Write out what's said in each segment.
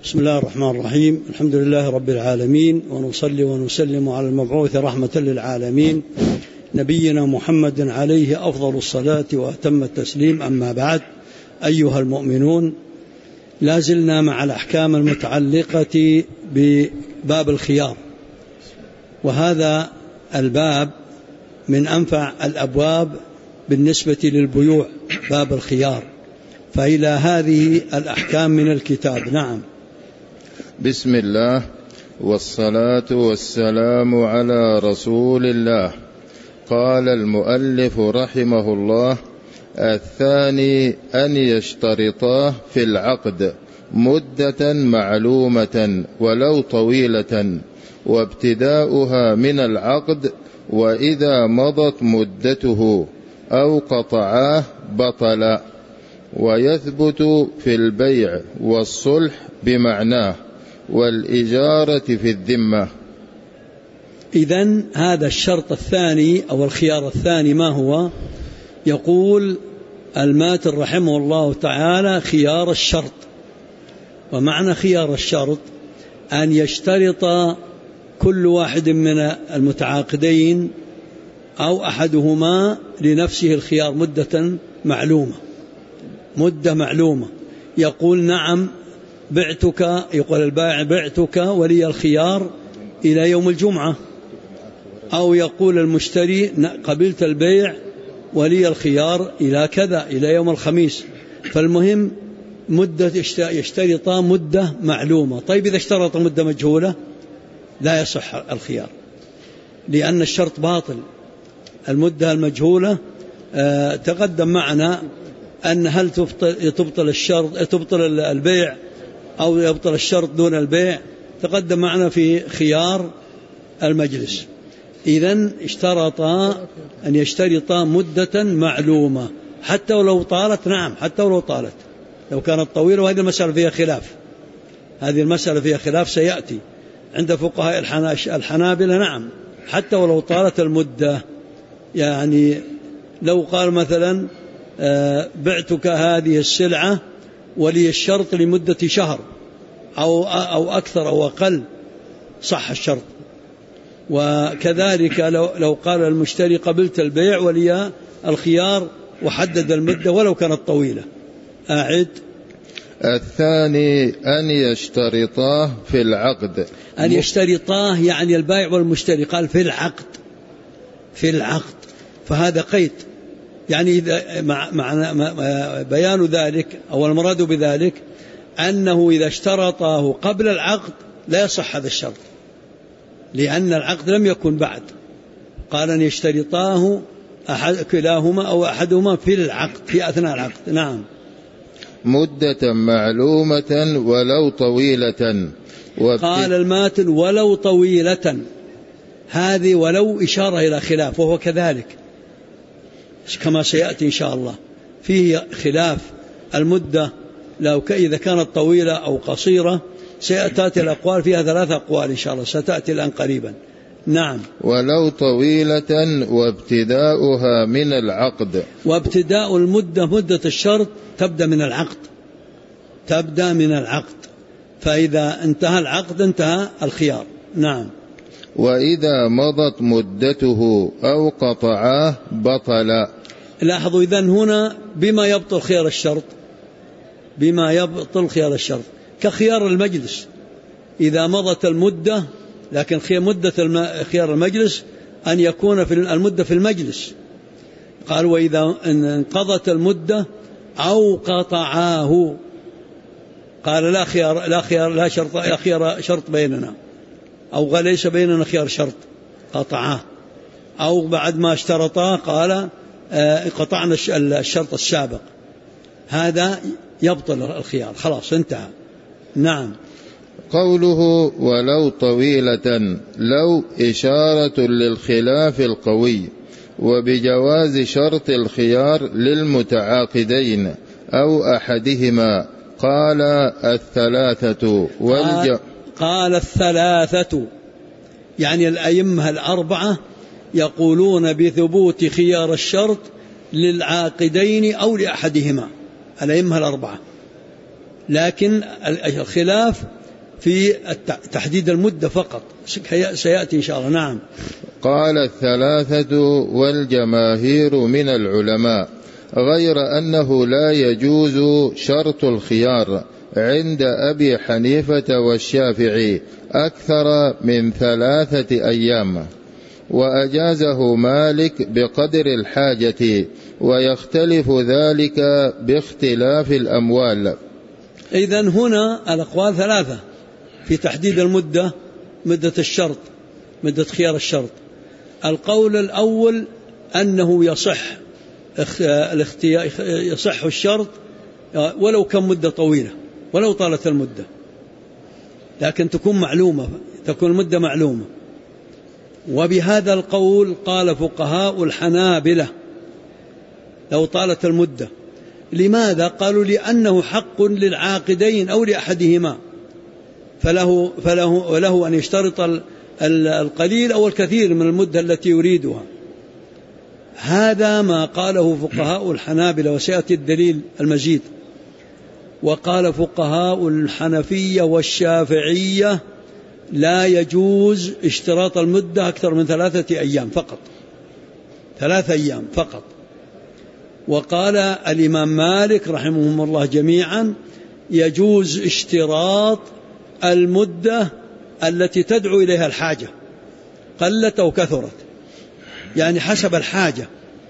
بسم الله الرحمن الرحيم. الحمد لله رب العالمين، ونصلي ونسلم على المبعوث رحمة للعالمين نبينا محمد عليه أفضل الصلاة وأتم التسليم. أما بعد، أيها المؤمنون، لازلنا مع الأحكام المتعلقة بباب الخيار، وهذا الباب من أنفع الأبواب بالنسبة للبيوع، باب الخيار. فإلى هذه الأحكام من الكتاب. نعم. بسم الله والصلاة والسلام على رسول الله. قال المؤلف رحمه الله: الثاني أن يشترطاه في العقد مدة معلومة ولو طويلة، وابتداؤها من العقد، وإذا مضت مدته أو قطعاه بطل، ويثبت في البيع والصلح بمعناه، والإجارة في الذمة. إذن هذا الشرط الثاني أو الخيار الثاني ما هو؟ يقول الماتن رحمه الله تعالى: خيار الشرط. ومعنى خيار الشرط أن يشترط كل واحد من المتعاقدين أو أحدهما لنفسه الخيار مدة معلومة، مدة معلومة. يقول: نعم بعتك، يقول البائع: بعتك ولي الخيار إلى يوم الجمعة. أو يقول المشتري: قبلت البيع ولي الخيار إلى كذا، إلى يوم الخميس. فالمهم مدة، يشترط مدة معلومة. طيب إذا اشترط مدة مجهولة لا يصح الخيار، لأن الشرط باطل. المدة المجهولة تقدم معنا أن هل تبطل الشرط، تبطل البيع أو يبطل الشرط دون البيع، تقدم معنا في خيار المجلس. إذن اشترط أن يشترط مدة معلومة حتى ولو طالت. نعم، حتى ولو طالت، لو كانت طويلة. وهذه المسألة فيها خلاف، هذه المسألة فيها خلاف سيأتي عند فقهاء الحنابلة. نعم، حتى ولو طالت المدة. يعني لو قال مثلا: بعتك هذه السلعة ولي الشرط لمدة شهر أو أكثر أو أقل، صح الشرط. وكذلك لو قال المشتري: قبلت البيع ولي الخيار، وحدد المدة ولو كانت طويلة. أعد. الثاني أن يشترطاه في العقد. أن يشترطاه يعني البائع والمشتري، قال في العقد، في العقد. فهذا قيد، يعني إذا بيان ذلك أو المراد بذلك أنه إذا اشترطاه قبل العقد لا يصح هذا الشرط، لأن العقد لم يكن بعد. قال أن يشترطاه كلاهما أو أحدهما في العقد، في أثناء العقد. نعم. مدة معلومة ولو طويلة. قال الماتن: ولو طويلة. هذه ولو إشارة إلى خلاف، وهو كذلك كما سيأتي إن شاء الله. فيه خلاف المدة إذا كانت طويلة أو قصيرة. سيأتي الأقوال فيها 3 أقوال إن شاء الله، ستأتي الآن قريبا. نعم. ولو طويلة وابتداؤها من العقد. وابتداء المدة، مدة الشرط تبدأ من العقد، تبدأ من العقد. فإذا انتهى العقد انتهى الخيار. نعم. وإذا مضت مدته أو قطعاه بطل. لاحظوا إذن هنا بما يبطل خيار الشرط، بما يبطل خيار الشرط كخيار المجلس. إذا مضت المدة، لكن مدة خيار المجلس أن يكون في المدة في المجلس. قال: وإذا انقضت المدة أو قطعاه. قال: لا خيار، لا خيار، لا شرط، لا خيار شرط بيننا، أو قال: ليس بيننا خيار شرط، قطعاه. أو بعد ما اشترطا قال: قطعنا الشرط السابق. هذا يبطل الخيار، خلاص انتهى. نعم. قوله ولو طويلة، لو إشارة للخلاف القوي، وبجواز شرط الخيار للمتعاقدين أو أحدهما. قال: الثلاثة قال الثلاثة، يعني الأئمة الأربعة يقولون بثبوت خيار الشرط للعاقدين أو لأحدهما. الأئمة الأربعة لكن الخلاف في تحديد المدة فقط سيأتي إن شاء الله. نعم. قال الثلاثة والجماهير من العلماء، غير أنه لا يجوز شرط الخيار عند أبي حنيفة والشافعي أكثر من 3 أيام، وأجازه مالك بقدر الحاجة، ويختلف ذلك باختلاف الأموال. إذن هنا الأقوال 3 في تحديد المدة، مدة الشرط، مدة خيار الشرط. القول الأول أنه يصح الشرط ولو كان مدة طويلة، ولو طالت المدة، لكن تكون المدة معلومة. وبهذا القول قال فقهاء الحنابلة لو طالت المدة. لماذا؟ قالوا لأنه حق للعاقدين أو لأحدهما، فله أن يشترط القليل أو الكثير من المدة التي يريدها. هذا ما قاله فقهاء الحنابلة، وسيأتي الدليل المزيد. وقال فقهاء الحنفية والشافعية لا يجوز اشتراط المدة أكثر من 3 أيام فقط، 3 أيام فقط. وقال الإمام مالك رحمهم الله جميعا يجوز اشتراط المدة التي تدعو إليها الحاجة، قلت أو كثرت، يعني حسب الحاجة.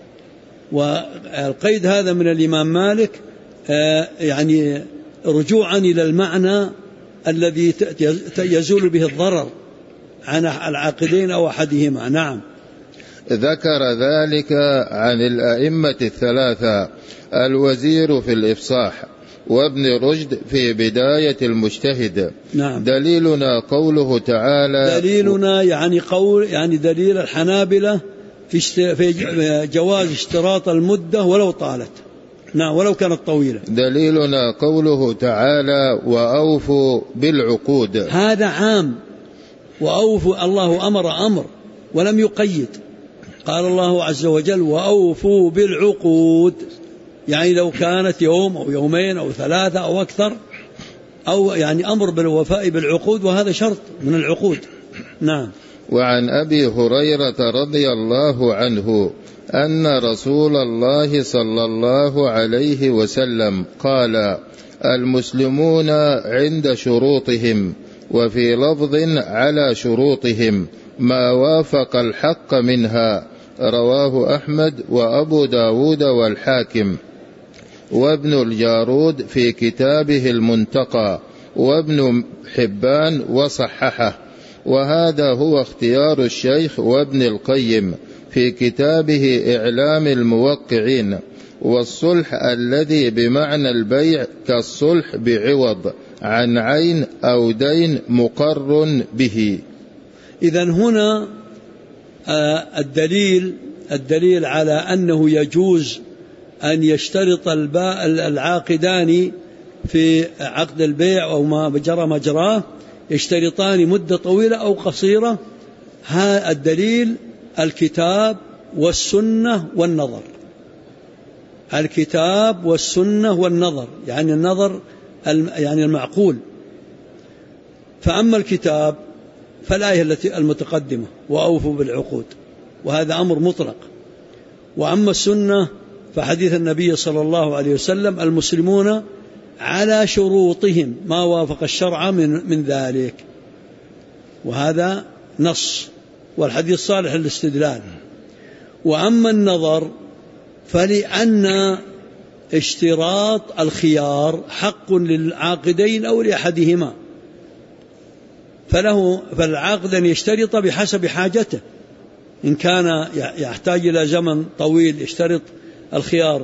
والقيد هذا من الإمام مالك يعني رجوعا إلى المعنى الذي يزول به الضرر عن العاقدين أو أحدهما. نعم. ذكر ذلك عن الأئمة ال3 الوزير في الإفصاح، وابن رشد في بداية المجتهد. نعم. دليلنا قوله تعالى، دليلنا يعني دليل الحنابلة في جواز اشتراط المدة ولو طالت، نعم، ولو كانت طويلة. دليلنا قوله تعالى وأوفوا بالعقود، هذا عام. وأوفوا، الله أمر ولم يقيد. قال الله عز وجل وأوفوا بالعقود، يعني لو كانت يوم أو يومين أو 3 أو أكثر، أو يعني أمر بالوفاء بالعقود، وهذا شرط من العقود. نعم. وعن أبي هريرة رضي الله عنه أن رسول الله صلى الله عليه وسلم قال المسلمون عند شروطهم، وفي لفظ على شروطهم ما وافق الحق منها. رواه أحمد وأبو داود والحاكم وابن الجارود في كتابه المنتقى، وابن حبان وصححه. وهذا هو اختيار الشيخ وابن القيم في كتابه إعلام الموقعين. والصلح الذي بمعنى البيع كالصلح بعوض عن عين أو دين مقر به. إذن هنا الدليل على أنه يجوز أن يشترط العاقدان في عقد البيع أو ما جرى مجراه، يشترطان مدة طويلة أو قصيرة. ها الدليل الكتاب والسنة والنظر. الكتاب والسنة والنظر، يعني النظر يعني المعقول. فأما الكتاب فالآية التي المتقدمة وأوفوا بالعقود، وهذا أمر مطلق. وأما السنة فحديث النبي صلى الله عليه وسلم المسلمون على شروطهم ما وافق الشرع من ذلك، وهذا نص، والحديث صالح للاستدلال. وأما النظر فلأن اشتراط الخيار حق للعاقدين أو لأحدهما، فالعاقد أن يشترط بحسب حاجته. إن كان يحتاج إلى زمن طويل يشترط الخيار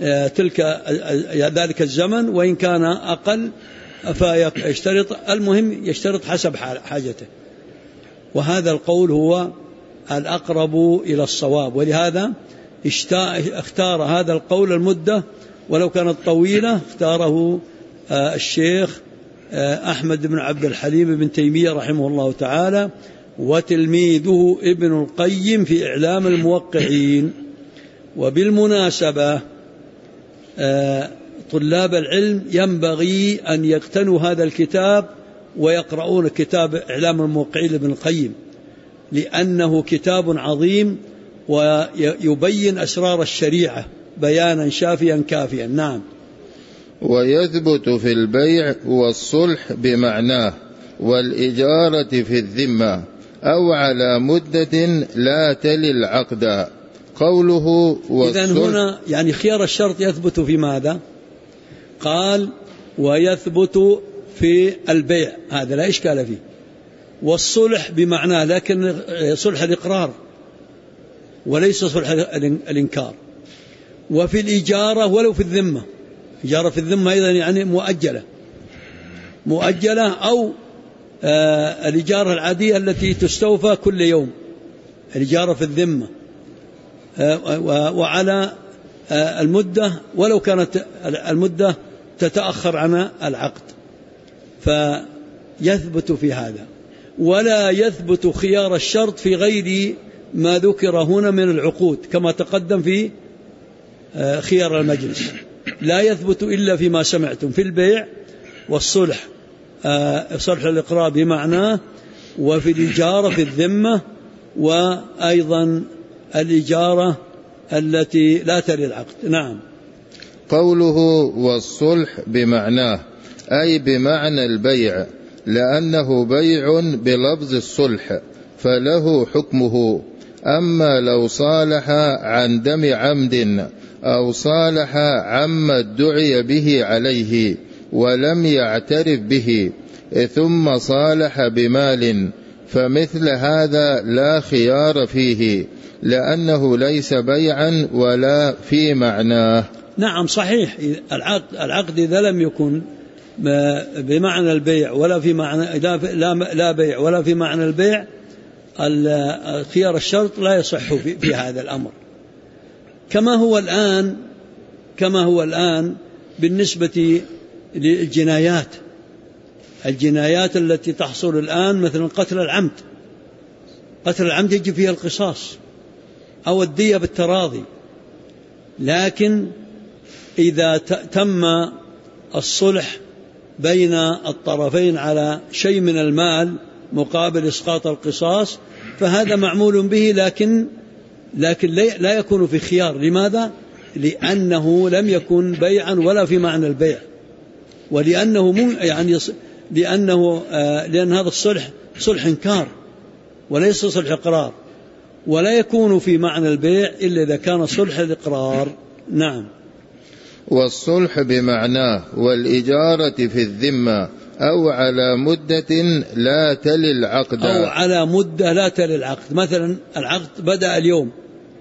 ذلك الزمن، وإن كان أقل فيشترط، المهم يشترط حسب حاجته. وهذا القول هو الأقرب إلى الصواب، ولهذا اختار هذا القول المدة ولو كانت طويلة، اختاره الشيخ أحمد بن عبد الحليم بن تيمية رحمه الله تعالى، وتلميذه ابن القيم في إعلام الموقعين. وبالمناسبة طلاب العلم ينبغي أن يقتنوا هذا الكتاب ويقرؤون كتاب إعلام الموقعين لابن القيم، لأنه كتاب عظيم ويبين أسرار الشريعة بيانا شافيا كافيا. نعم. ويثبت في البيع والصلح بمعناه والإجارة في الذمة أو على مدة لا تلي العقد. قوله إذن هنا يعني خيار الشرط يثبت في ماذا؟ قال ويثبت في البيع، هذا لا إشكال فيه، والصلح بمعناه، لكن صلح الإقرار وليس صلح الإنكار، وفي الإجارة ولو في الذمة، إجارة في الذمة أيضا يعني مؤجلة أو الإجارة العادية التي تستوفى كل يوم، الإجارة في الذمة، وعلى المدة ولو كانت المدة تتأخر عن العقد، فيثبت في هذا. ولا يثبت خيار الشرط في غير ما ذكر هنا من العقود كما تقدم في خيار المجلس، لا يثبت إلا فيما سمعتم في البيع والصلح، صلح الإقرار بمعناه، وفي الإجارة في الذمة، وأيضا الإجارة التي لا تلي العقد. نعم. قوله والصلح بمعناه أي بمعنى البيع، لأنه بيع بلفظ الصلح فله حكمه. أما لو صالح عن دم عمد أو صالح عما ادعي به عليه ولم يعترف به ثم صالح بمال، فمثل هذا لا خيار فيه، لأنه ليس بيعا ولا في معناه. نعم صحيح. العقد إذا لم يكن بمعنى البيع ولا في معنى لا بيع ولا في معنى البيع، خيار الشرط لا يصح في هذا الأمر، كما هو الآن بالنسبة للجنايات، الجنايات التي تحصل الآن مثلا قتل العمد يجب فيها القصاص أو الدية بالتراضي، لكن إذا تم الصلح بين الطرفين على شيء من المال مقابل إسقاط القصاص فهذا معمول به، لكن لا يكون في خيار. لماذا؟ لأنه لم يكن بيعا ولا في معنى البيع، لأن هذا الصلح صلح إنكار وليس صلح إقرار، ولا يكون في معنى البيع إلا إذا كان صلح الإقرار. نعم. والصلح بمعناه والإجارة في الذمة أو على مدة لا تلي العقد، أو على مدة لا تلي العقد. مثلا العقد بدأ اليوم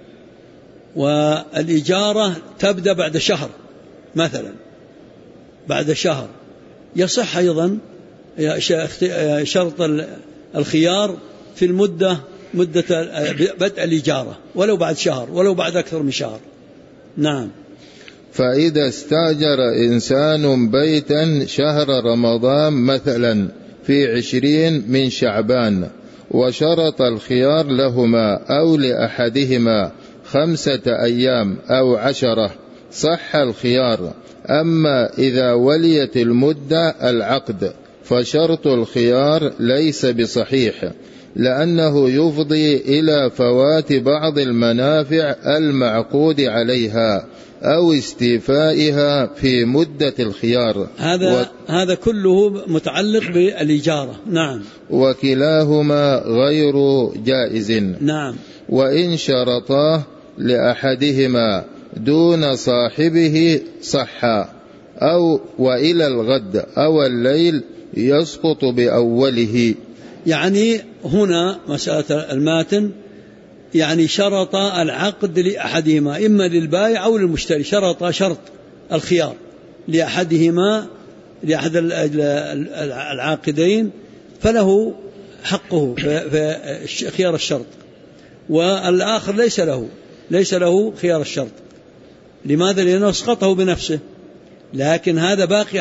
والإجارة تبدأ بعد شهر، مثلا بعد شهر، يصح أيضا شرط الخيار في مدة بدء الإجارة ولو بعد شهر ولو بعد أكثر من شهر. نعم. فإذا استأجر إنسان بيتا شهر رمضان مثلا في 20 من شعبان وشرط الخيار لهما أو لأحدهما 5 أيام أو 10 صح الخيار. أما إذا وليت المدة العقد فشرط الخيار ليس بصحيح، لأنه يفضي إلى فوات بعض المنافع المعقود عليها أو استيفائها في مدة الخيار. هذا كله متعلق بالإجارة. نعم. وكلاهما غير جائز. نعم. وإن شرطاه لأحدهما دون صاحبه صح، أو وإلى الغد أو الليل يسقط بأوله. يعني هنا مسألة الماتن، يعني شرط العقد لأحدهما، إما للبائع أو للمشتري، شرط الخيار لأحدهما، لأحد العاقدين، فله حقه في خيار الشرط، والآخر ليس له خيار الشرط. لماذا؟ لأنه اسقطه بنفسه، لكن هذا باقي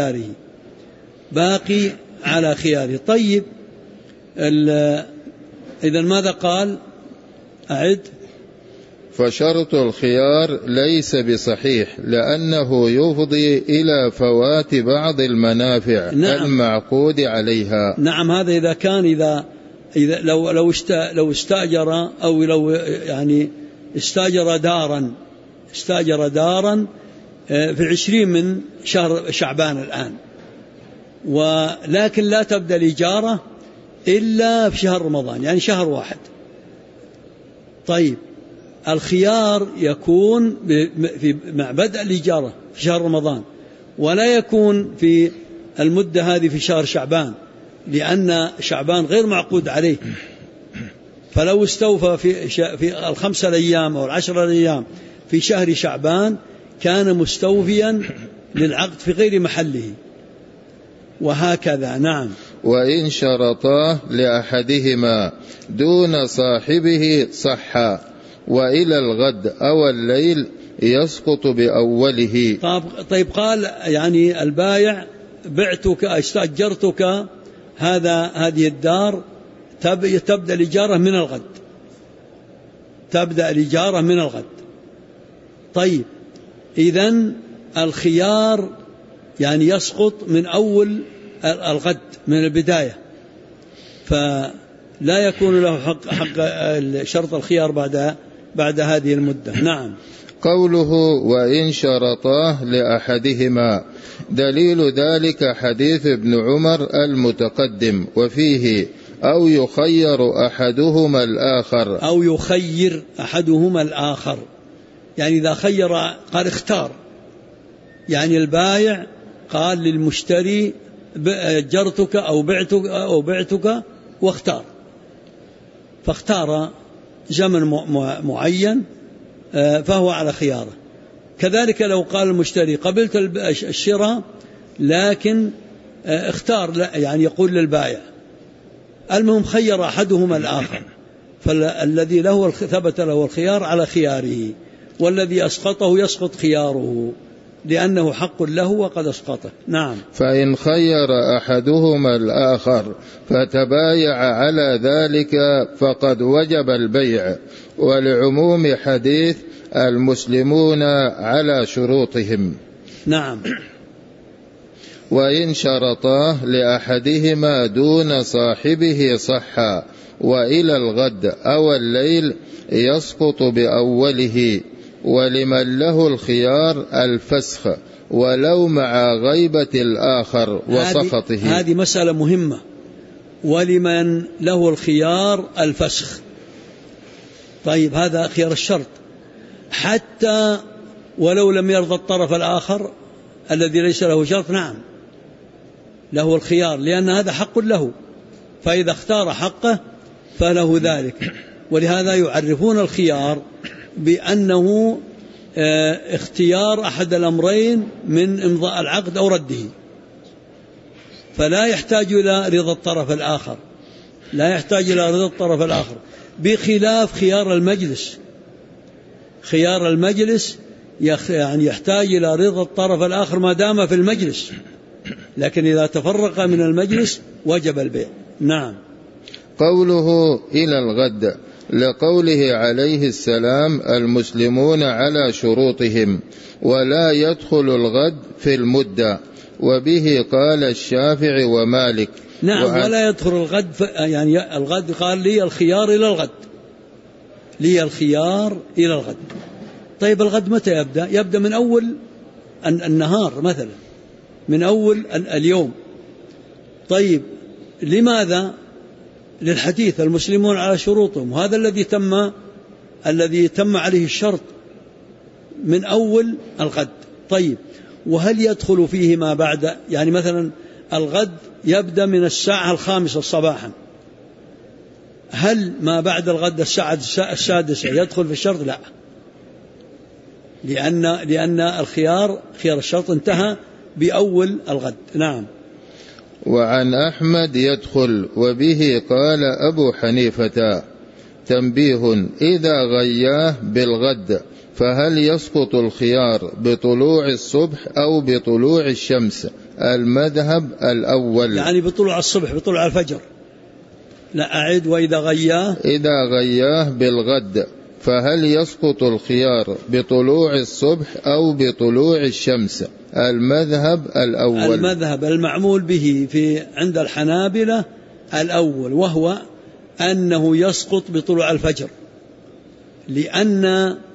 على خياره. طيب، إذن ماذا قال؟ أعد. فشرط الخيار ليس بصحيح لأنه يفضي إلى فوات بعض المنافع المعقود عليها. نعم، هذا إذا كان إذا لو استأجر أو لو يعني استأجر دارا في 20 من شهر شعبان الآن، ولكن لا تبدأ الإجارة إلا في شهر رمضان، يعني شهر واحد. طيب الخيار يكون مع بدء الإجارة في شهر رمضان، ولا يكون في المدة هذه في شهر شعبان، لأن شعبان غير معقود عليه. فلو استوفى في 5 أيام أو 10 أيام في شهر شعبان كان مستوفيا للعقد في غير محله، وهكذا. نعم. وإن شرطاه لأحدهما دون صاحبه صحا، وإلى الغد أو الليل يسقط بأوله. طيب قال يعني البايع بعتك استأجرتك هذه الدار، تبدأ الإجارة من الغد. طيب إذن الخيار يعني يسقط من أول الغد من البداية، فلا يكون له حق شرط الخيار بعد هذه المدة. نعم. قوله وإن شرطاه لأحدهما، دليل ذلك حديث ابن عمر المتقدم، وفيه أو يخير أحدهما الآخر، يعني إذا خير قال اختار، يعني البائع قال للمشتري أجرتك أو بعتك واختار، فاختار زمن معين فهو على خياره. كذلك لو قال المشتري قبلت الشراء لكن اختار، يعني يقول للبائع، المهم خير أحدهما الآخر، فالذي ثبت له الخيار على خياره، والذي أسقطه يسقط خياره لأنه حق له وقد أسقطه. نعم. فإن خير أحدهما الآخر فتبايع على ذلك فقد وجب البيع، ولعموم حديث المسلمون على شروطهم. نعم. وإن شرطاه لأحدهما دون صاحبه صحا، وإلى الغد أو الليل يسقط بأوله، ولمن له الخيار الفسخ ولو مع غيبة الآخر وسخطه. هذه مسألة مهمة، ولمن له الخيار الفسخ. طيب هذا خيار الشرط، حتى ولو لم يرضى الطرف الآخر الذي ليس له شرط، نعم له الخيار، لأن هذا حق له، فإذا اختار حقه فله ذلك. ولهذا يعرفون الخيار بأنه اختيار أحد الأمرين من إمضاء العقد أو رده، فلا يحتاج إلى رضا الطرف الآخر، بخلاف خيار المجلس. خيار المجلس يعني يحتاج إلى رضا الطرف الآخر ما دام في المجلس، لكن إذا تفرق من المجلس وجب البيع. نعم. قوله إلى الغد، لقوله عليه السلام المسلمون على شروطهم، ولا يدخل الغد في المدة، وبه قال الشافعي ومالك. نعم. ولا يدخل الغد يعني الغد قال لي الخيار إلى الغد. طيب الغد متى يبدأ من أول النهار مثلا، من أول اليوم. طيب لماذا؟ للحديث المسلمون على شروطهم، وهذا الذي تم عليه الشرط من أول الغد. طيب وهل يدخل فيه ما بعد؟ يعني مثلا الغد يبدأ من الساعة 5 صباحا، هل ما بعد الغد الساعة 6 يدخل في الشرط؟ لا، لأن خيار الشرط انتهى بأول الغد. نعم. وعن أحمد يدخل، وبه قال أبو حنيفة. تنبيه: إذا غياه بالغد فهل يسقط الخيار بطلوع الصبح أو بطلوع الشمس؟ المذهب الأول يعني بطلوع الصبح، بطلوع الفجر. لا أعد. وإذا غياه بالغد فهل يسقط الخيار بطلوع الصبح أو بطلوع الشمس؟ المذهب الأول، المذهب المعمول به عند الحنابلة الأول، وهو أنه يسقط بطلوع الفجر، لأن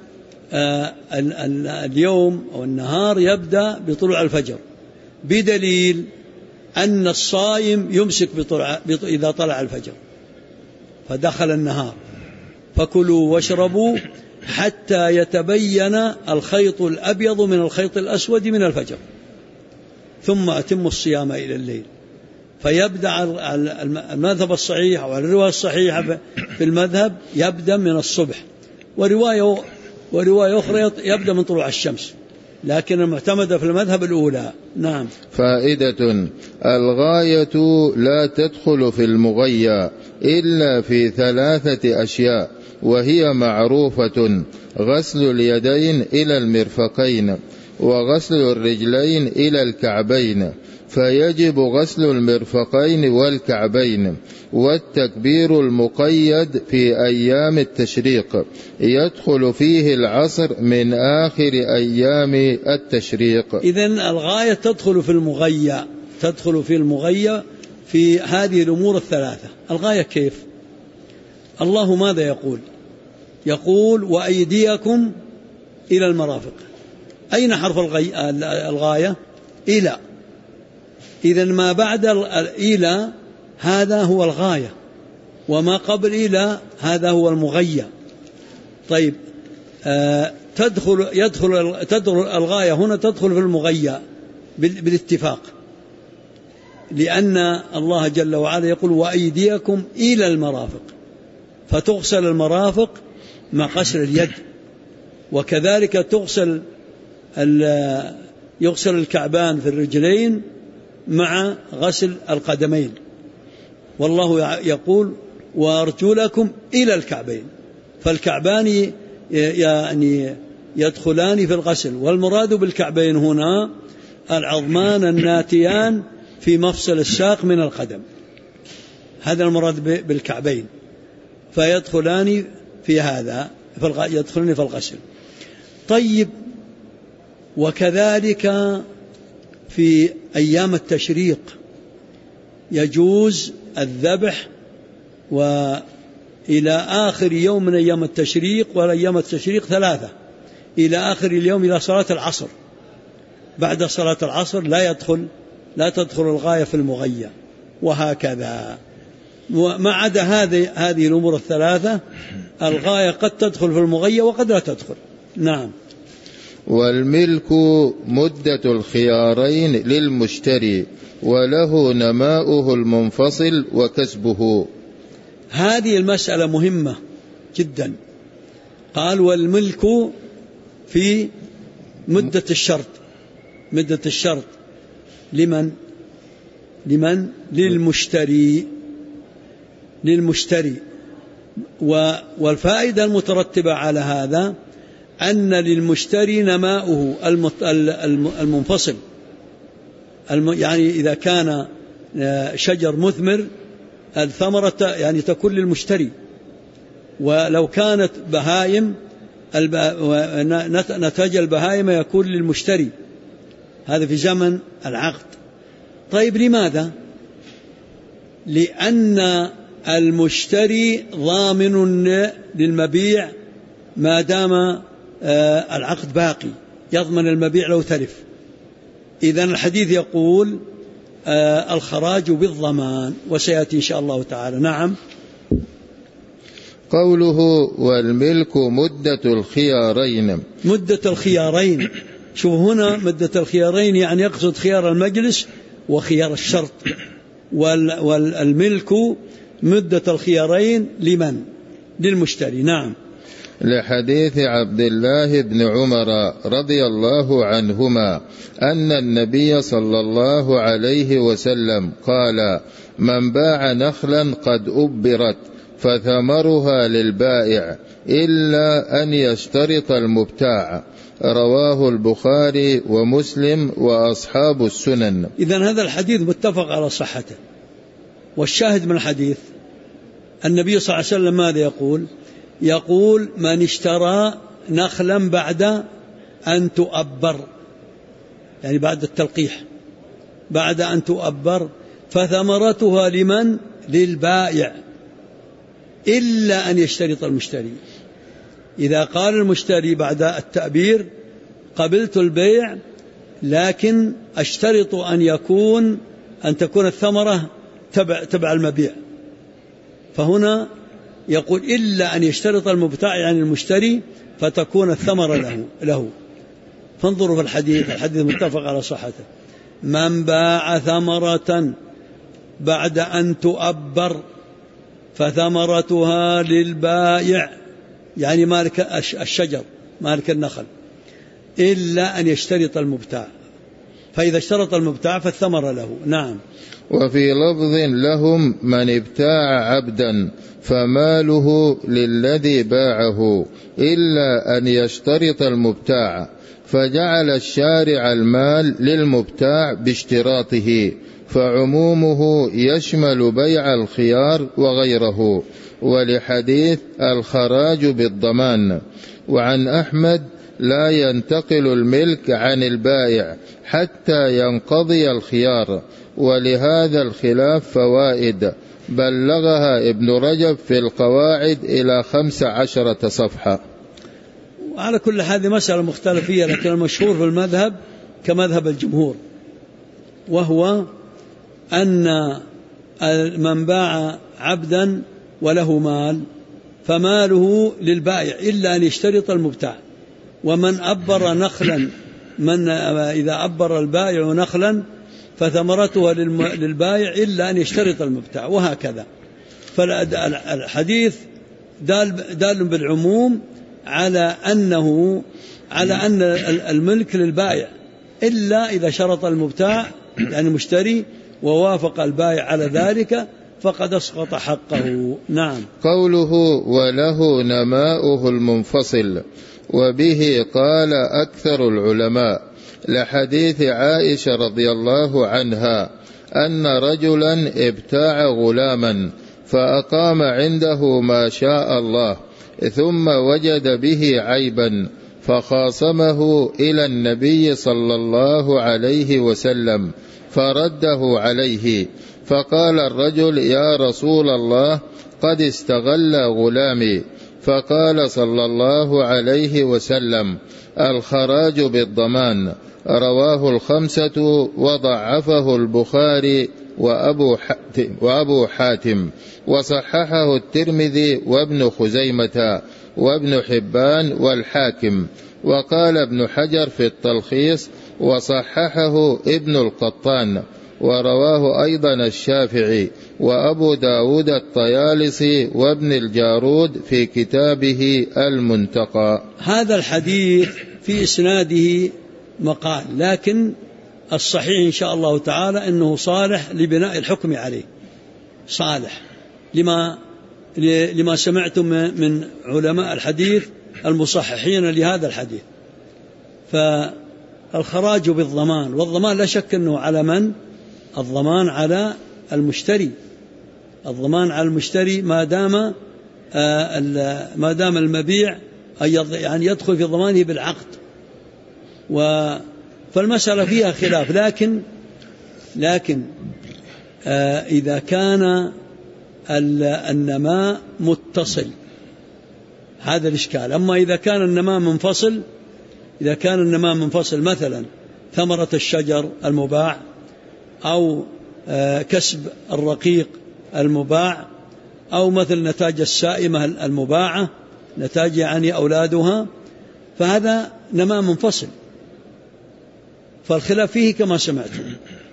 اليوم أو النهار يبدأ بطلوع الفجر، بدليل أن الصائم يمسك إذا طلع الفجر فدخل النهار، فكلوا واشربوا حتى يتبين الخيط الأبيض من الخيط الأسود من الفجر، ثم أتموا الصيام إلى الليل. فيبدأ المذهب الصحيح أو الرواية الصحيحة في المذهب يبدأ من الصبح، ورواية أخرى يبدأ من طلوع الشمس، لكن المعتمدة في المذهب الأولى. نعم. فائدة: الغاية لا تدخل في المغيى إلا في 3 أشياء، وهي معروفة: غسل اليدين إلى المرفقين، وغسل الرجلين إلى الكعبين، فيجب غسل المرفقين والكعبين. والتكبير المقيد في أيام التشريق يدخل فيه العصر من آخر أيام التشريق. إذن الغاية تدخل في المغية في هذه الأمور 3. الغاية كيف؟ الله ماذا يقول وأيديكم إلى المرافق. أين حرف الغاية؟ إلى. إذن ما بعد إلى هذا هو الغاية، وما قبل إلى هذا هو المغية. طيب، تدخل الغاية هنا تدخل في المغية بالاتفاق، لأن الله جل وعلا يقول وأيديكم إلى المرافق، فتغسل المرافق مع غسل اليد، وكذلك يغسل الكعبان في الرجلين مع غسل القدمين. والله يقول وأرجلكم إلى الكعبين، فالكعبان يعني يدخلان في الغسل، والمراد بالكعبين هنا العظمان الناتيان في مفصل الساق من القدم، هذا المراد بالكعبين، فيدخلان في هذا يدخلان في الغسل. طيب، وكذلك في أيام التشريق يجوز الذبح وإلى آخر يوم من أيام التشريق، والأيام التشريق 3 إلى آخر اليوم إلى صلاة العصر. بعد صلاة العصر لا تدخل الغاية في المغية، وهكذا. وما عدا هذه الأمور 3 الغاية قد تدخل في المغية وقد لا تدخل. نعم. والملك مدة الخيارين للمشتري، وله نماؤه المنفصل وكسبه. هذه المسألة مهمة جدا. قال والملك في مدة الشرط لمن؟ للمشتري. والفائدة المترتبة على هذا أن للمشتري نماؤه المنفصل، يعني إذا كان شجر مثمر الثمرة يعني تكون للمشتري، ولو كانت بهائم نتاج البهائم يكون للمشتري، هذا في زمن العقد. طيب، لماذا؟ لأن المشتري ضامن للمبيع ما دام العقد باقي، يضمن المبيع لو تلف. إذن الحديث يقول الخراج بالضمان، وسيأتي إن شاء الله تعالى. نعم. قوله والملك مدة الخيارين. شوف هنا مدة الخيارين يعني يقصد خيار المجلس وخيار الشرط، والملك مدة الخيارين لمن؟ للمشتري. نعم. لحديث عبد الله بن عمر رضي الله عنهما أن النبي صلى الله عليه وسلم قال: من باع نخلا قد أبرت فثمرها للبائع إلا أن يشترط المبتاع. رواه البخاري ومسلم وأصحاب السنن. إذن هذا الحديث متفق على صحته. والشاهد من الحديث النبي صلى الله عليه وسلم ماذا يقول؟ يقول من اشترى نخلا بعد أن تؤبر، يعني بعد التلقيح، بعد أن تؤبر، فثمرتها لمن؟ للبائع، إلا أن يشترط المشتري. إذا قال المشتري بعد التأبير قبلت البيع لكن أشترط أن تكون الثمرة تبع المبيع، فهنا يقول إلا أن يشترط المبتاع يعني المشتري فتكون الثمرة له. فانظروا في الحديث متفق على صحته: من باع ثمرة بعد أن تؤبر فثمرتها للبائع، يعني مالك الشجر مالك النخل، إلا أن يشترط المبتاع، فإذا اشترط المبتاع فالثمرة له. نعم. وفي لفظ لهم من ابتاع عبدا فماله للذي باعه إلا أن يشترط المبتاع، فجعل الشارع المال للمبتاع باشتراطه، فعمومه يشمل بيع الخيار وغيره، ولحديث الخراج بالضمان. وعن أحمد لا ينتقل الملك عن البائع حتى ينقضي الخيار، ولهذا الخلاف فوائد بلغها ابن رجب في القواعد إلى 15 صفحة. وعلى كل هذه مسألة مختلفية، لكن المشهور في المذهب كمذهب الجمهور، وهو أن من باع عبدا وله مال فماله للبائع إلا أن يشترط المبتاع. ومن أبر نخلا، إذا أبر البائع نخلا فثمرته للبائع إلا أن يشترط المبتاع، وهكذا. فالحديث دال بالعموم على أن الملك للبائع إلا إذا شرط المبتاع يعني المشتري ووافق البائع على ذلك فقد أسقط حقه. نعم. قوله وله نماؤه المنفصل، وبه قال أكثر العلماء، لحديث عائشة رضي الله عنها أن رجلا ابتاع غلاما فأقام عنده ما شاء الله، ثم وجد به عيبا فخاصمه إلى النبي صلى الله عليه وسلم فرده عليه، فقال الرجل يا رسول الله قد استغل غلامي، فقال صلى الله عليه وسلم الخراج بالضمان. رواه 5 وضعفه البخاري وأبو حاتم، وصححه الترمذي وابن خزيمة وابن حبان والحاكم. وقال ابن حجر في التلخيص وصححه ابن القطان، ورواه أيضا الشافعي وأبو داود الطيالسي وابن الجارود في كتابه المنتقى. هذا الحديث في إسناده مقال، لكن الصحيح إن شاء الله تعالى أنه صالح لبناء الحكم عليه، صالح لما سمعتم من علماء الحديث المصححين لهذا الحديث. فالخراج بالضمان، والضمان لا شك أنه على من؟ الضمان على المشتري، الضمان على المشتري ما دام المبيع يعني يدخل في ضمانه بالعقد. فالمسألة فيها خلاف، لكن إذا كان النماء متصل هذا الإشكال. أما إذا كان النماء منفصل، مثلا ثمرة الشجر المباع أو كسب الرقيق المباع أو مثل نتاج السائمة المباعة، نتاج يعني أولادها، فهذا نماء منفصل. فالخلاف فيه كما سمعتم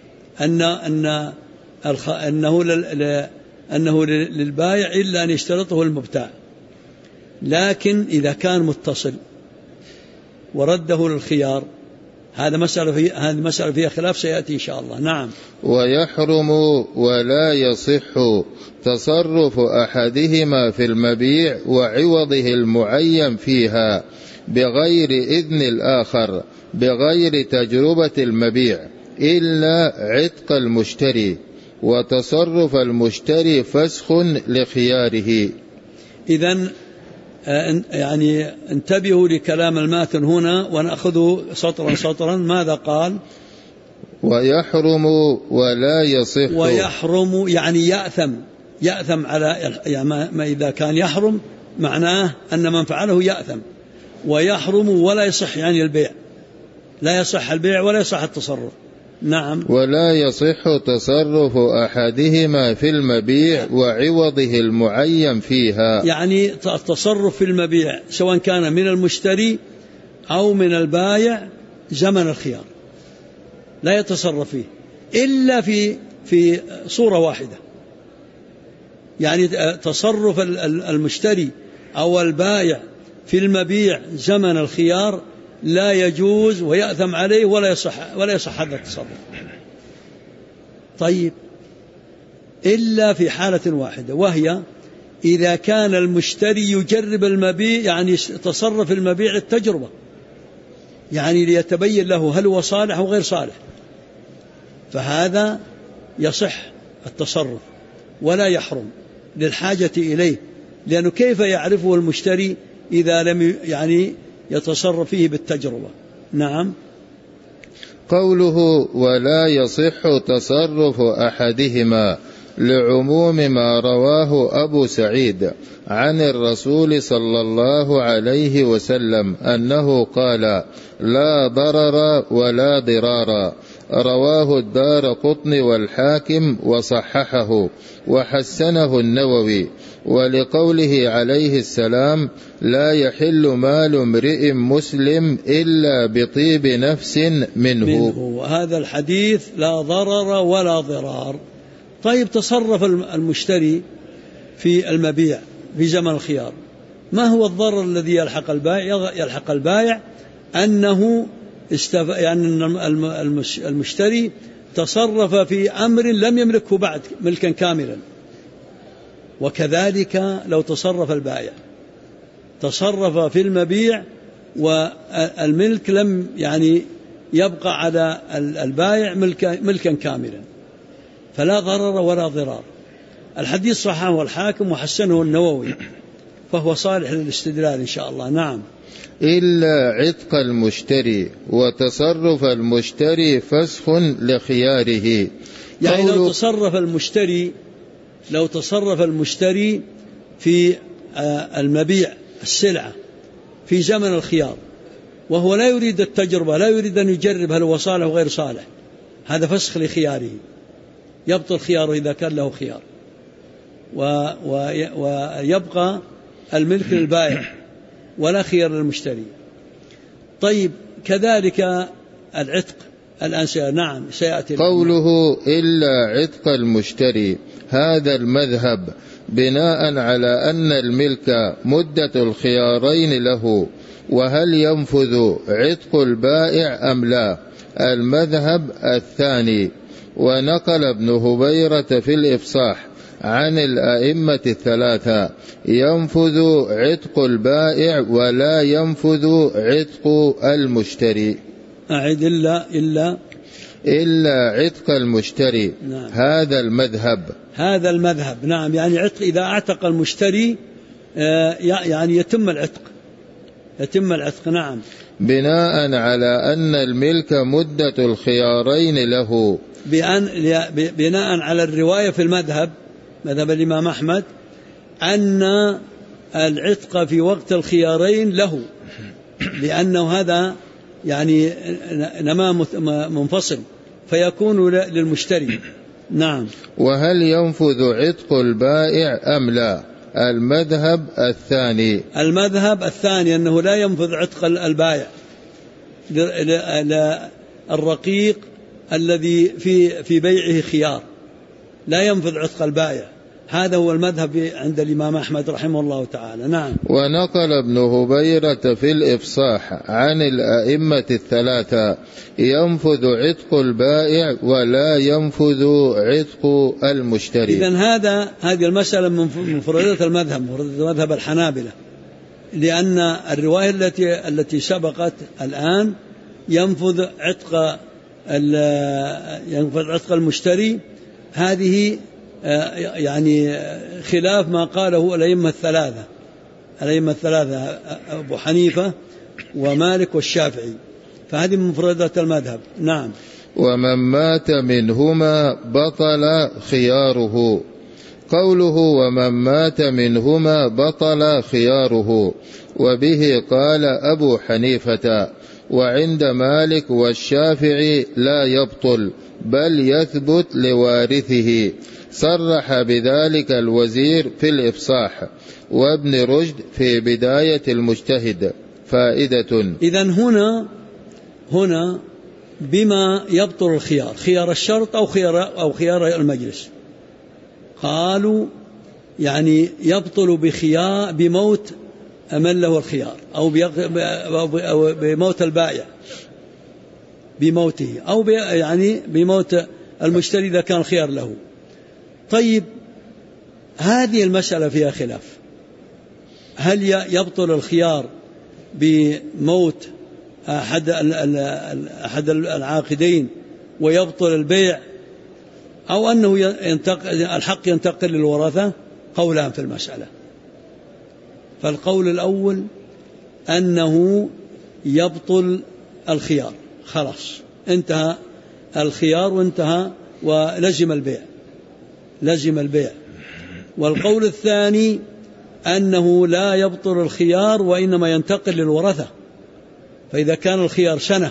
أنه للبائع إلا أن يشترطه المبتاع. لكن إذا كان متصل ورده للخيار هذه مسألة فيها خلاف سيأتي إن شاء الله. نعم. ويحرم ولا يصح تصرف أحدهما في المبيع وعوضه المعين فيها بغير إذن الآخر بغير تجربة المبيع إلا عتق المشتري، وتصرف المشتري فسخ لخياره. إذن يعني انتبهوا لكلام الماتن هنا ونأخذه سطرا سطرا. ماذا قال؟ ويحرم ولا يصح. ويحرم يعني يأثم على يعني ما إذا كان يحرم معناه أن من فعله يأثم. ويحرم ولا يصح يعني البيع، لا يصح البيع ولا يصح التصرف. نعم. ولا يصح تصرف أحدهما في المبيع وعوضه المعين فيها. يعني التصرف في المبيع سواء كان من المشتري أو من البائع زمن الخيار لا يتصرف فيه إلا في صورة واحدة. يعني تصرف المشتري أو البائع في المبيع زمن الخيار لا يجوز ويأثم عليه ولا يصح هذا التصرف. طيب إلا في حالة واحدة، وهي إذا كان المشتري يجرب المبيع، يعني تصرف المبيع التجربة، يعني ليتبين له هل هو صالح أو غير صالح، فهذا يصح التصرف ولا يحرم للحاجة إليه، لأنه كيف يعرفه المشتري إذا لم يعني يتصرف فيه بالتجربة. نعم. قوله ولا يصح تصرف أحدهما لعموم ما رواه أبو سعيد عن الرسول صلى الله عليه وسلم أنه قال لا ضرر ولا ضرار، رواه الدارقطني والحاكم وصححه وحسنه النووي. ولقوله عليه السلام لا يحل مال امرئ مسلم إلا بطيب نفس منه. هذا الحديث لا ضرر ولا ضرار. طيب تصرف المشتري في المبيع في زمن الخيار، ما هو الضرر الذي يلحق البائع؟ يلحق البائع أنه يعني المشتري تصرف في أمر لم يملكه بعد ملكا كاملا، وكذلك لو تصرف البائع تصرف في المبيع والملك لم يعني يبقى على البائع ملكا كاملا، فلا ضرر ولا ضرار. الحديث صححه الحاكم وحسنه النووي، فهو صالح للاستدلال إن شاء الله. نعم. إلا عتق المشتري وتصرف المشتري فسخ لخياره. يعني لو تصرف المشتري في المبيع السلعة في زمن الخيار وهو لا يريد التجربة، لا يريد أن يجرب هل هو صالح وغير صالح، هذا فسخ لخياره، يبطل خياره إذا كان له خيار، ويبقى الملك للبائع ولا خيار للمشتري. طيب كذلك العتق الآن نعم سيأتي. قوله إلا عتق المشتري، هذا المذهب بناء على أن الملك مدة الخيارين له، وهل ينفذ عتق البائع أم لا؟ المذهب الثاني. ونقل ابن هبيرة في الإفصاح عن الأئمة الثلاثة ينفذ عتق البائع ولا ينفذ عتق المشتري. أعد إلا عتق المشتري. نعم. هذا المذهب. نعم. يعني عتق إذا اعتق المشتري يعني يتم العتق. نعم. بناء على أن الملك مدة الخيارين له، بناء على الرواية في مذهب الإمام أحمد أن العتق في وقت الخيارين له، لأنه هذا يعني نما منفصل فيكون للمشتري. نعم. وهل ينفذ عتق البائع أم لا؟ المذهب الثاني أنه لا ينفذ عتق البائع الرقيق الذي في بيعه خيار، لا ينفذ عتق البائع، هذا هو المذهب عند الإمام أحمد رحمه الله تعالى. نعم. ونقل ابن هبيرة في الإفصاح عن الأئمة الثلاثة ينفذ عتق البائع ولا ينفذ عتق المشتري. إذن هذه المسألة من مفردات مذهب الحنابلة، لأن الرواية التي سبقت الآن ينفذ عتق المشتري، هذه يعني خلاف ما قاله الأئمة الثلاثة، الأئمة الثلاثة أبو حنيفة ومالك والشافعي، فهذه من مفردات المذهب. نعم. ومن مات منهما بطل خياره. قوله ومن مات منهما بطل خياره، وبه قال أبو حنيفة، وعند مالك والشافعي لا يبطل بل يثبت لوارثه. صرح بذلك الوزير في الإفصاح، وابن رشد في بداية المجتهد. فائدة. إذن هنا بما يبطل الخيار، خيار الشرط أو خيار المجلس. قالوا يعني يبطل بموت من له الخيار، أو بموت البائع بموته، أو يعني بموت المشتري إذا كان خيار له. طيب هذه المسألة فيها خلاف، هل يبطل الخيار بموت أحد العاقدين ويبطل البيع، أو أنه الحق ينتقل للورثة؟ قولان في المسألة. فالقول الأول أنه يبطل الخيار، خلاص انتهى الخيار وانتهى ولزم البيع. والقول الثاني أنه لا يبطل الخيار وإنما ينتقل للورثة. فإذا كان الخيار سنة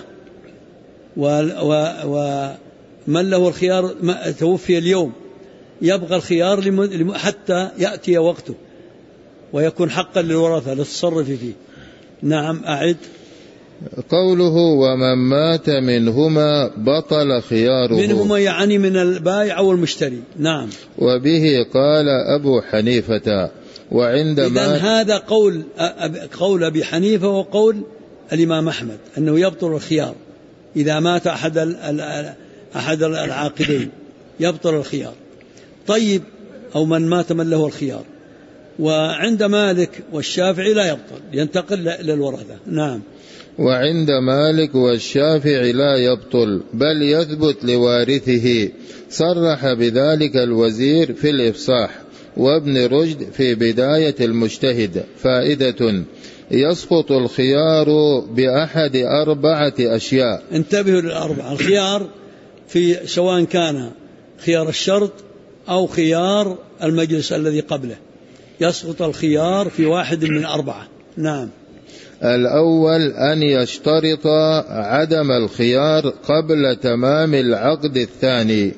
ومن له الخيار توفي اليوم، يبقى الخيار حتى يأتي وقته ويكون حقا للورثة للتصرف فيه. نعم. أعد. قوله ومن مات منهما بطل خياره، منهما يعني من البائع والمشتري. نعم. وبه قال أبو حنيفة. وعندما إذن هذا قول أبي حنيفة وقول الإمام أحمد أنه يبطل الخيار إذا مات أحد العاقدين، يبطل الخيار. طيب أو من مات من له الخيار. وعند مالك والشافعي لا يبطل، ينتقل للورثة. نعم. وعند مالك والشافعي لا يبطل بل يثبت لوارثه. صرح بذلك الوزير في الإفصاح، وابن رشد في بداية المجتهد. فائدة. يسقط الخيار بأحد 4 أشياء. انتبهوا للأربعة. الخيار في سواء كان خيار الشرط أو خيار المجلس الذي قبله، يسقط الخيار في واحد من 4. نعم. الأول أن يشترط عدم الخيار قبل تمام العقد الثاني.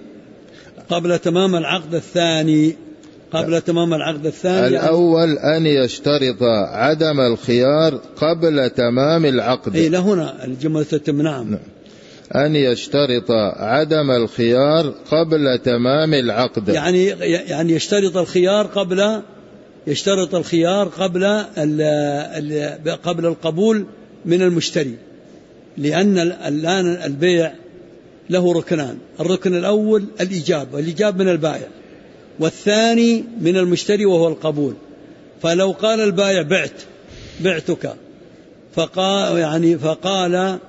الأول أن يشترط عدم الخيار قبل تمام العقد. لا هنا الجملة تتم. نعم. أن يشترط عدم الخيار قبل تمام العقد، يعني يشترط الخيار قبل القبول من المشتري، لأن الآن البيع له ركنان. الركن الأول الإيجاب من البائع، والثاني من المشتري وهو القبول. فلو قال البائع بعتك، فقال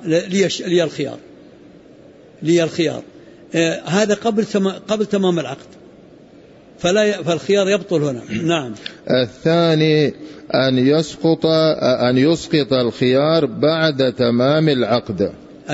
لي الخيار، هذا قبل تمام العقد، فالخيار يبطل هنا. نعم. الثاني أن يسقط الخيار بعد تمام العقد.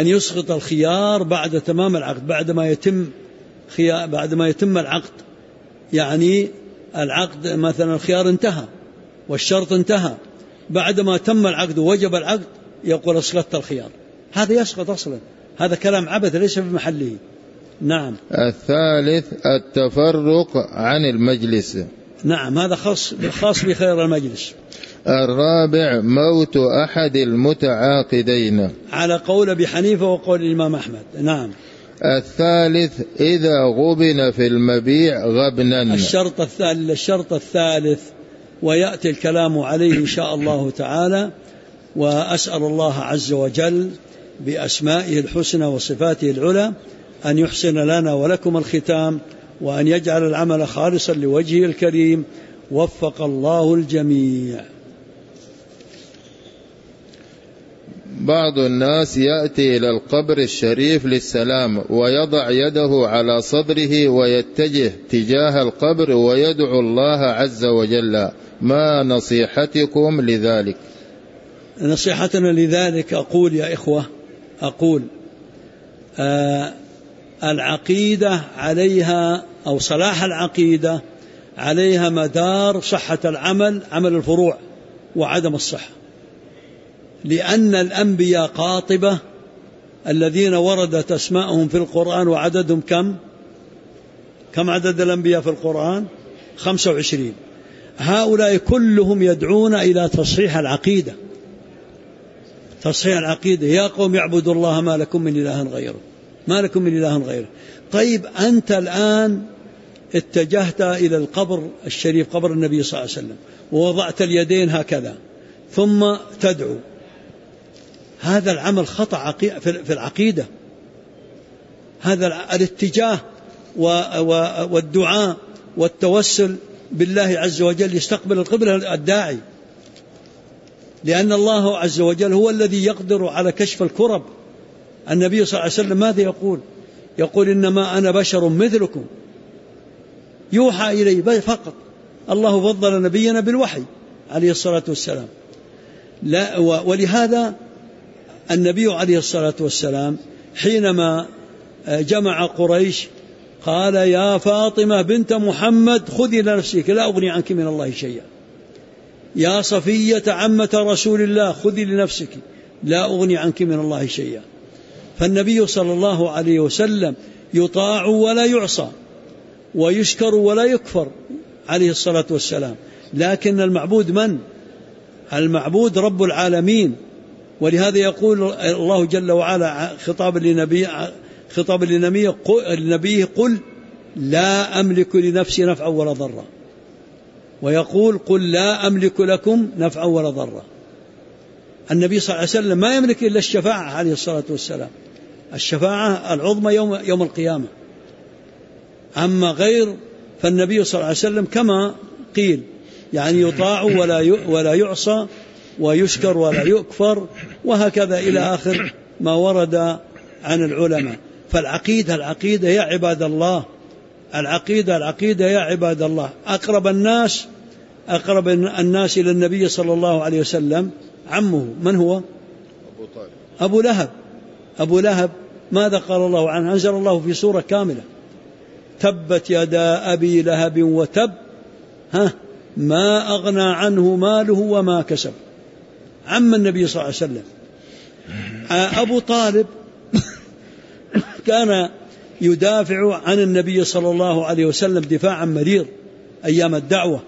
بعدما يتم العقد، يعني العقد مثلا الخيار انتهى والشرط انتهى، بعدما تم العقد ووجب العقد يقول أسقطت الخيار. هذا يسقط أصلا، هذا كلام عبث ليس في محله. نعم. الثالث التفرق عن المجلس. نعم، هذا خاص بخيار المجلس. الرابع موت أحد المتعاقدين على قول أبي حنيفة وقول الإمام أحمد. نعم. الثالث إذا غبن في المبيع غبنا. الشرط الثالث ويأتي الكلام عليه إن شاء الله تعالى. وأسأل الله عز وجل بأسمائه الحسنى وصفاته العلى أن يحسن لنا ولكم الختام، وأن يجعل العمل خالصا لوجهه الكريم. وفق الله الجميع. بعض الناس يأتي إلى القبر الشريف للسلام ويضع يده على صدره ويتجه تجاه القبر ويدعو الله عز وجل، ما نصيحتكم لذلك؟ نصيحتنا لذلك أقول يا إخوة، أقول العقيدة عليها أو صلاح العقيدة عليها مدار صحة العمل، عمل الفروع، وعدم الصحة، لأن الأنبياء قاطبة الذين وردت أسماءهم في القرآن وعددهم كم عدد الأنبياء في القرآن؟ 25. هؤلاء كلهم يدعون إلى تصحيح العقيدة، تصحيح العقيدة. يا قوم اعبدوا الله ما لكم من إله غيره، ما لكم من إله غيره. طيب أنت الآن اتجهت إلى القبر الشريف، قبر النبي صلى الله عليه وسلم، ووضعت اليدين هكذا ثم تدعو، هذا العمل خطأ في العقيدة. هذا الاتجاه والدعاء والتوسل بالله عز وجل يستقبل القبلة الداعي، لأن الله عز وجل هو الذي يقدر على كشف الكرب. النبي صلى الله عليه وسلم ماذا يقول؟ يقول إنما أنا بشر مثلكم يوحى إلي فقط. الله فضل نبينا بالوحي عليه الصلاة والسلام. ولهذا النبي عليه الصلاة والسلام حينما جمع قريش قال يا فاطمة بنت محمد خذي لنفسك لا أغني عنك من الله شيئا، يا صفية عمة رسول الله خذي لنفسك لا أغني عنك من الله شيئا. فالنبي صلى الله عليه وسلم يطاع ولا يعصى، ويشكر ولا يكفر عليه الصلاة والسلام، لكن المعبود من؟ المعبود رب العالمين. ولهذا يقول الله جل وعلا خطاب لنبيه قل لا أملك لنفسي نفعا ولا ضرا، ويقول قل لا أملك لكم نفعا ولا ضرا. النبي صلى الله عليه وسلم ما يملك إلا الشفاعة عليه الصلاة والسلام، الشفاعة العظمى يوم القيامة. أما غير فالنبي صلى الله عليه وسلم كما قيل يعني يطاع ولا يعصى، ويشكر ولا يكفر، وهكذا إلى آخر ما ورد عن العلماء. فالعقيدة يا عباد الله، العقيدة يا عباد الله. أقرب الناس إلى النبي صلى الله عليه وسلم عمه من هو؟ أبو لهب. ماذا قال الله عنه؟ أنزل الله في سورة كاملة تبت يدا أبي لهب وتب ما أغنى عنه ماله وما كسب. عم النبي صلى الله عليه وسلم. أبو طالب كان يدافع عن النبي صلى الله عليه وسلم دفاعا مرير أيام الدعوة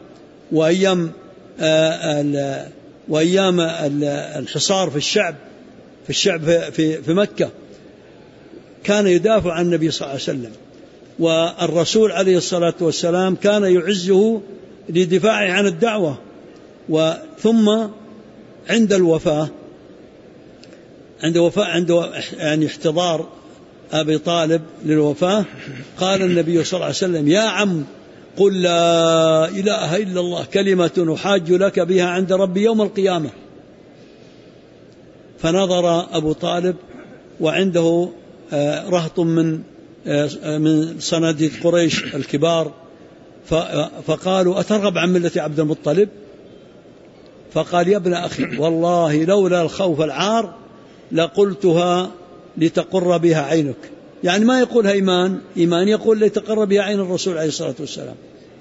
وأيام الحصار في الشعب في مكة، كان يدافع عن النبي صلى الله عليه وسلم، والرسول عليه الصلاة والسلام كان يعزه لدفاعه عن الدعوة. ثم عند الوفاة يعني احتضار أبي طالب للوفاة، قال النبي صلى الله عليه وسلم يا عم قل لا إله إلا الله كلمة أحاج لك بها عند ربي يوم القيامة. فنظر أبو طالب وعنده رهط من صناديد قريش الكبار، فقالوا أترغب عن ملة عبد المطلب؟ فقال يا ابن أخي والله لولا الخوف العار لقلتها لتقر بها عينك. يعني ما يقولها إيمان يقول لتقر بها عين الرسول عليه الصلاة والسلام.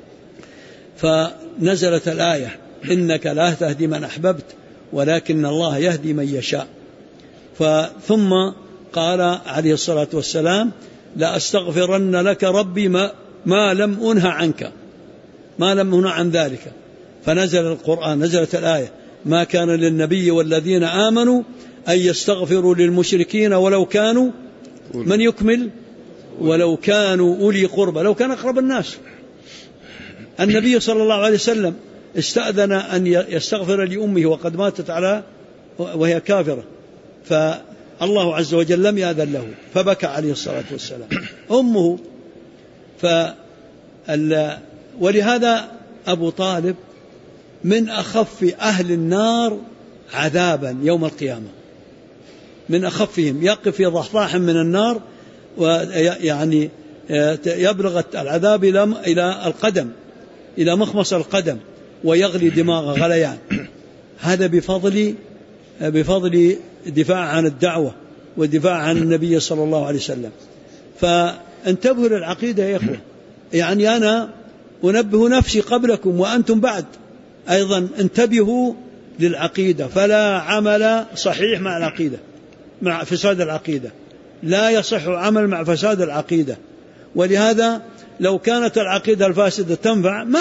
فنزلت الآية إنك لا تهدي من أحببت ولكن الله يهدي من يشاء. ثم قال عليه الصلاة والسلام لا أستغفرن لك ربي ما لم أنه عنك، ما لم أنه عن ذلك. فنزل القرآن، نزلت الآية ما كان للنبي والذين آمنوا أن يستغفروا للمشركين ولو كانوا من يكمل ولو كانوا أولي قربى، لو كان أقرب الناس. النبي صلى الله عليه وسلم استأذن أن يستغفر لأمه وقد ماتت وهي كافرة، فالله عز وجل لم يأذن له فبكى عليه الصلاة والسلام أمه. ولهذا أبو طالب من أخف أهل النار عذابا يوم القيامة، من أخفهم، يقف في ضحضاح من النار، ويعني يبلغ العذاب إلى القدم، إلى مخمص القدم، ويغلي دماغه غليان. هذا بفضل دفاع عن الدعوة والدفاع عن النبي صلى الله عليه وسلم. فانتبهوا للعقيدة يا إخوة. يعني أنا أنبه نفسي قبلكم وأنتم بعد أيضا انتبهوا للعقيدة، فلا عمل صحيح مع العقيدة، مع فساد العقيدة. لا يصح عمل مع فساد العقيدة. ولهذا لو كانت العقيدة الفاسدة تنفع ما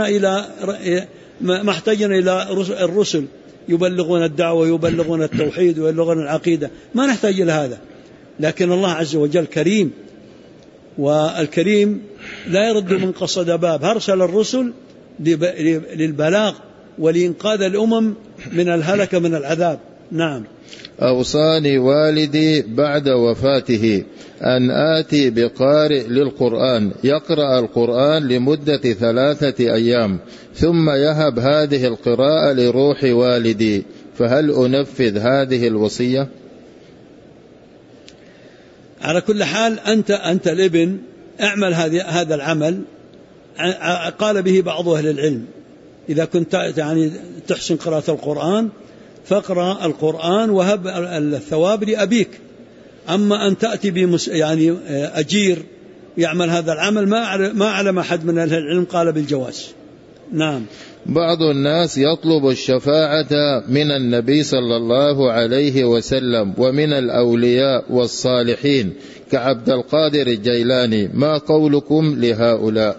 احتجنا إلى الرسل يبلغون الدعوة، يبلغون التوحيد، ويبلغون العقيدة، ما نحتاج إلى هذا. لكن الله عز وجل كريم، والكريم لا يرد من قصد باب، أرسل الرسل للبلاغ ولإنقاذ الأمم من الهلكة من العذاب. نعم. أوصاني والدي بعد وفاته أن آتي بقارئ للقرآن يقرأ القرآن لمدة 3 أيام ثم يهب هذه القراءة لروح والدي، فهل أنفذ هذه الوصية؟ على كل حال أنت الابن اعمل هذا العمل. قال به بعض أهل العلم: إذا كنت يعني تحسن قراءة القرآن فاقرأ القرآن وهب الثواب لأبيك. أما أن تأتي يعني أجير يعمل هذا العمل، ما أعلم أحد من أهل العلم قال بالجواز. نعم. بعض الناس يطلب الشفاعة من النبي صلى الله عليه وسلم ومن الأولياء والصالحين كعبد القادر الجيلاني، ما قولكم لهؤلاء؟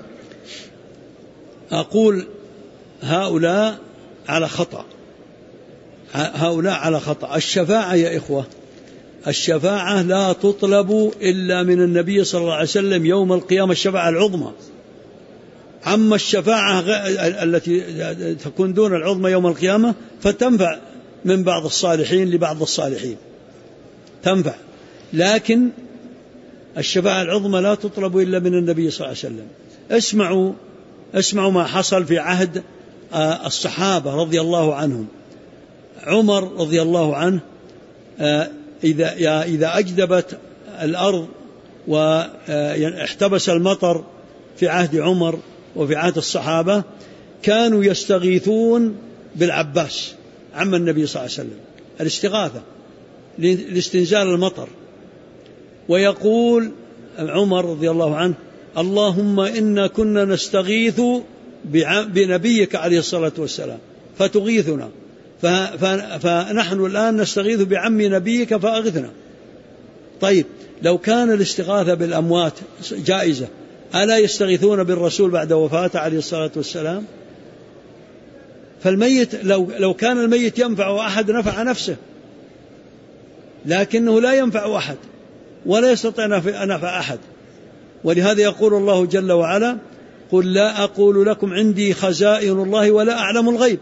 أقول هؤلاء على خطأ. هؤلاء على خطأ. الشفاعة يا إخوة، الشفاعة لا تطلب إلا من النبي صلى الله عليه وسلم يوم القيامة، الشفاعة العظمى. أما الشفاعة التي تكون دون العظمى يوم القيامة فتنفع من بعض الصالحين لبعض الصالحين، تنفع. لكن الشفاعة العظمى لا تطلب إلا من النبي صلى الله عليه وسلم. اسمعوا ما حصل في عهد الصحابة رضي الله عنهم. عمر رضي الله عنه إذا أجدبت الأرض واحتبس المطر في عهد عمر وفي عهد الصحابة، كانوا يستغيثون بالعباس عم النبي صلى الله عليه وسلم، الاستغاثة لاستنزال المطر. ويقول عمر رضي الله عنه: اللهم إنا كنا نستغيث بنبيك عليه الصلاة والسلام فتغيثنا، فنحن الآن نستغيث بعم نبيك فأغثنا. طيب لو كان الاستغاثة بالأموات جائزة، ألا يستغيثون بالرسول بعد وفاته عليه الصلاة والسلام؟ فالميت لو كان الميت ينفع أحد نفع نفسه، لكنه لا ينفع أحد ولا يستطيع نفع أحد. ولهذا يقول الله جل وعلا: قل لا أقول لكم عندي خزائن الله ولا أعلم الغيب.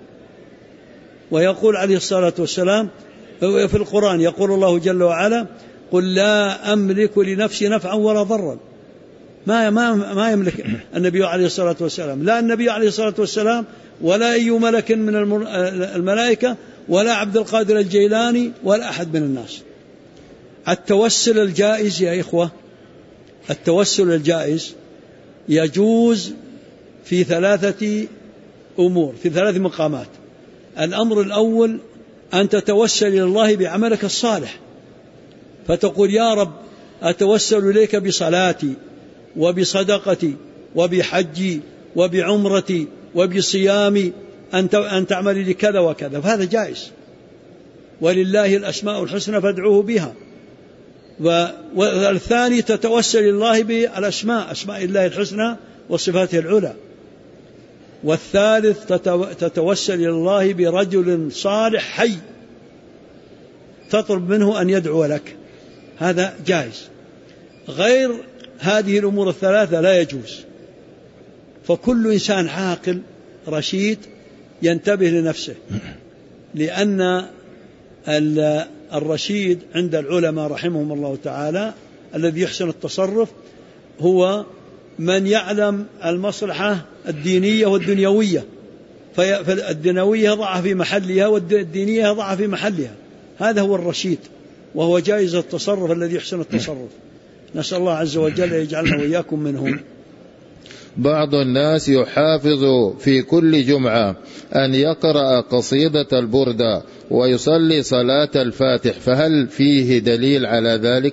ويقول عليه الصلاة والسلام في القرآن، يقول الله جل وعلا: قل لا أملك لنفسي نفعا ولا ضرا. ما يملك النبي عليه الصلاة والسلام، لا النبي عليه الصلاة والسلام ولا أي ملك من الملائكة ولا عبد القادر الجيلاني ولا أحد من الناس. التوسل الجائز يا إخوة، التوسل الجائز يجوز في 3 أمور، في 3 مقامات. الأمر الأول أن تتوسل إلى الله بعملك الصالح، فتقول: يا رب أتوسل إليك بصلاتي وبصدقتي وبحجي وبعمرتي وبصيامي أن تعمل لي كذا وكذا، فهذا جائز. ولله الأسماء الحسنى فادعوه بها. والثاني تتوسل إلى الله بالأسماء، أسماء الله الحسنى وصفاته العلى. والثالث تتوسل إلى الله برجل صالح حي تطلب منه أن يدعو لك، هذا جائز. غير هذه الأمور الثلاثة لا يجوز. فكل إنسان عاقل رشيد ينتبه لنفسه، لأن الرشيد عند العلماء رحمهم الله تعالى الذي يحسن التصرف هو من يعلم المصلحة الدينية والدنيوية، فالدنيوية ضعها في محلها والدينية ضعها في محلها، هذا هو الرشيد. وهو جائز التصرف الذي يحسن التصرف. نسأل الله عز وجل يجعلنا وإياكم منهم. بعض الناس يحافظ في كل جمعة أن يقرأ قصيدة البردة ويصلي صلاة الفاتح، فهل فيه دليل على ذلك؟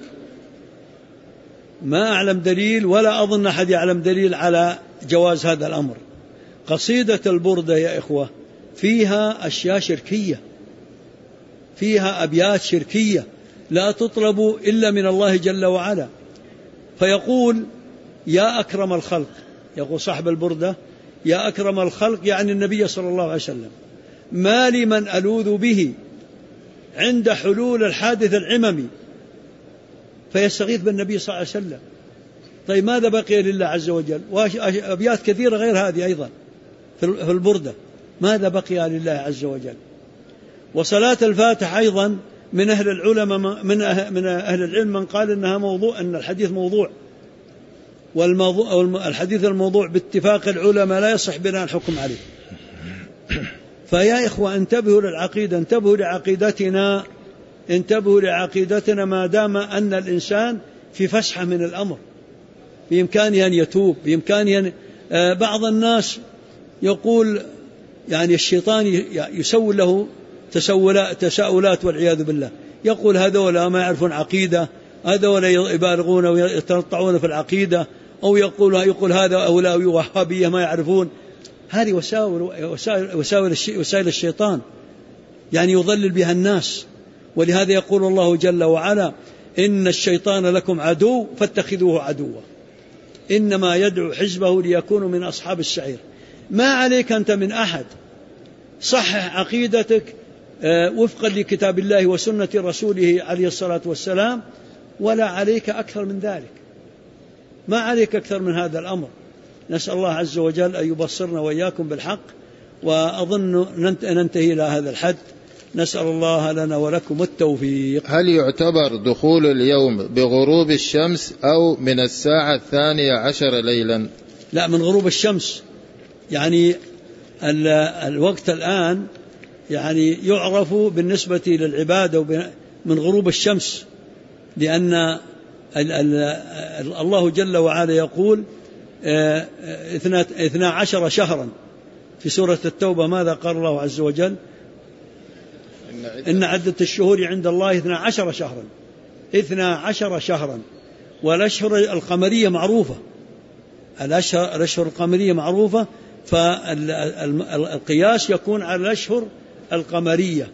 ما أعلم دليل ولا أظن أحد يعلم دليل على جواز هذا الأمر. قصيدة البردة يا إخوة فيها أشياء شركية، فيها أبيات شركية لا تطلب إلا من الله جل وعلا. فيقول يا أكرم الخلق، يقول صاحب البردة يا أكرم الخلق يعني النبي صلى الله عليه وسلم، ما لي من ألوذ به عند حلول الحادث العممي، فيستغيث بالنبي صلى الله عليه وسلم. طيب ماذا بقي لله عز وجل؟ وأبيات كثيرة غير هذه أيضا في البردة، ماذا بقي لله عز وجل؟ وصلاة الفاتح أيضا من أهل العلماء من أهل العلم من قال إنها موضوع، أن الحديث موضوع، والحديث الموضوع باتفاق العلماء لا يصح بنا الحكم عليه. فيا إخوة انتبهوا للعقيدة، انتبهوا لعقيدتنا، انتبهوا لعقيدتنا، ما دام أن الإنسان في فسحة من الأمر بإمكانه أن يتوب، بإمكانه بعض الناس يقول يعني الشيطان يسول له تساؤلات والعياذ بالله، يقول هذولا ما يعرفون عقيدة، هذولا يبالغون ويتنطعون في العقيدة، أو يقول هذا أولا وهابية ما يعرفون. هذه وسائل الشيطان يعني يضلل بها الناس. ولهذا يقول الله جل وعلا إن الشيطان لكم عدو فاتخذوه عدوا إنما يدعو حزبه ليكونوا من أصحاب السعير. ما عليك أنت من أحد، صحح عقيدتك وفقا لكتاب الله وسنة رسوله عليه الصلاة والسلام، ولا عليك أكثر من ذلك، ما عليك أكثر من هذا الأمر. نسأل الله عز وجل أن يبصرنا وإياكم بالحق، وأظن ننتهي إلى هذا الحد. نسأل الله لنا ولكم التوفيق. هل يعتبر دخول اليوم بغروب الشمس أو من الساعة 12 ليلا؟ لا، من غروب الشمس، يعني الوقت الآن يعني يعرف بالنسبة للعبادة من غروب الشمس، لأن الله جل وعلا يقول 12 شهرا في سورة التوبة. ماذا قال الله عز وجل؟ إن عدة الشهور عند الله 12 شهرا، 12 شهرا. والأشهر القمرية معروفة، الأشهر القمرية معروفة، فالقياس يكون على الأشهر القمرية.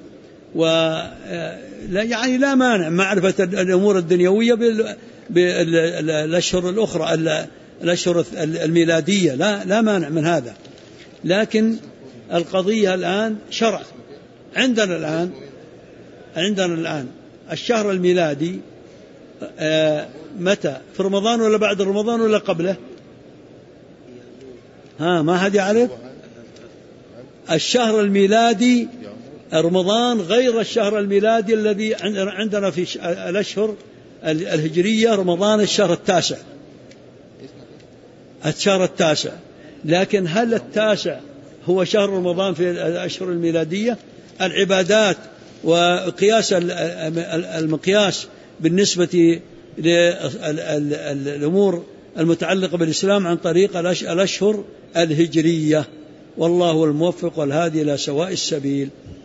يعني لا مانع معرفة الأمور الدنيوية بالأشهر الأخرى، الأشهر الميلادية، لا مانع من هذا. لكن القضية الآن شرع. عندنا الآن الشهر الميلادي متى؟ في رمضان ولا بعد رمضان ولا قبله؟ ما حد يعرف؟ الشهر الميلادي رمضان غير الشهر الميلادي الذي عندنا في الأشهر الهجرية. رمضان الشهر التاسع. لكن هل التاسع هو شهر رمضان في الأشهر الميلادية؟ العبادات وقياس المقياس بالنسبة للأمور المتعلقة بالإسلام عن طريق الأشهر الهجرية. والله الموفق والهادي إلى سواء السبيل.